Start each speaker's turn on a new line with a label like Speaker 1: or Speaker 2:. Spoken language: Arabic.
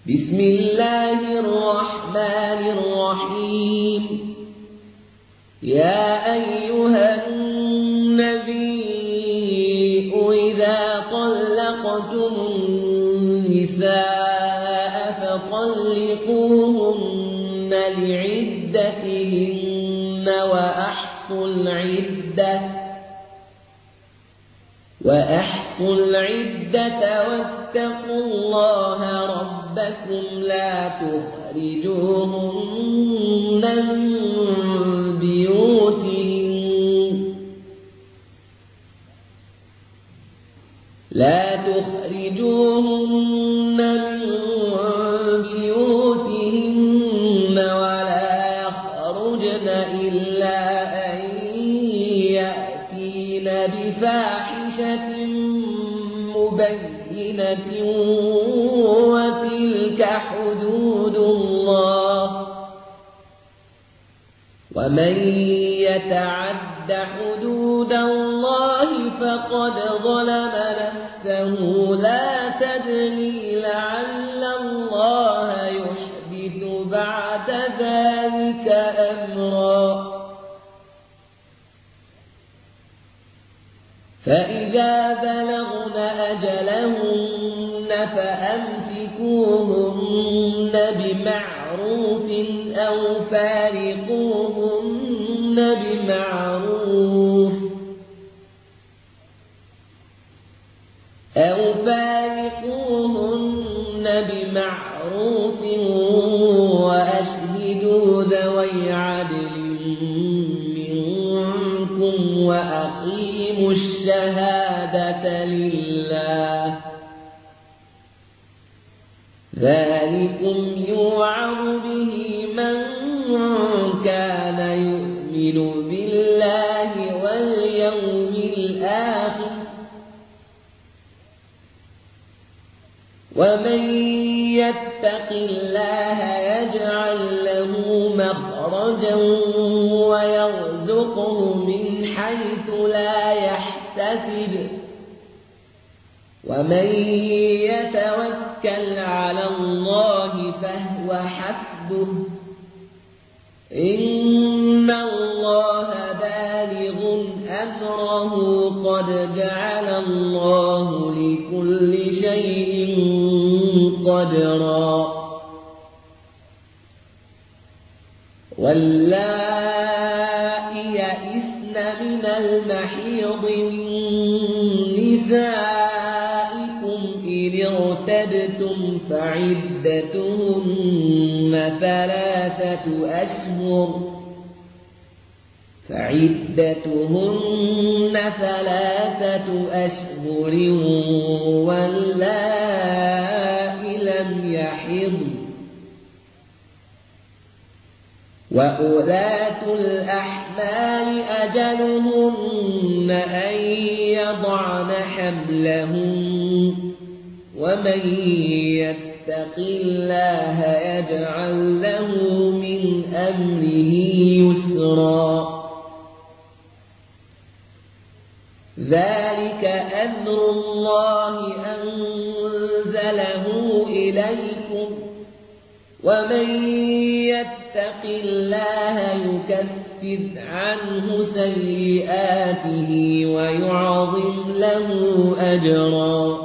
Speaker 1: بسم الله الرحمن الرحيم. يا أيها النبي إذا طلقتم النساء فطلقوهن لعدتهن وأحصوا العدة واتقوا الله ربكم لا تخرجوهن من بيوتهن ولا يخرجن إلا أن يأتين بفاحشة مبينة وتلك حدود الله ومن يتعد حدود الله فقد ظلم نفسه لا تدري لعل الله يحدث بعد ذلك أمرا. فإذا بلغن أجلهن فأمسكوهن بمعروف أو فارقوهن بمعروف وأشهدوا ذوي عدل منكم وأقيموا الشهادة لله ذلكم يوعظ به من كان يؤمن بالله واليوم الآخر ومن يتق الله يجعل له مخرجا ويرزقه من حيث لا يحتسب ومن يتوكل على الله فهو حسبه إن الله بالغ أمره قد جعل الله لكل شيء قدرا. واللائي يئسن من المحيض من نسائكم إن ارتبتم فعدتهن ثلاثة أشهر واللائي لم يحضن وأولاة الأحمال أجلهن أن يضعن حملهن ومن يتق الله يجعل له من أمره يسرا. ذلك أمر الله أنزله إليكم ومن يتق الله يكفر عنه سيئاته ويعظم له أجرا.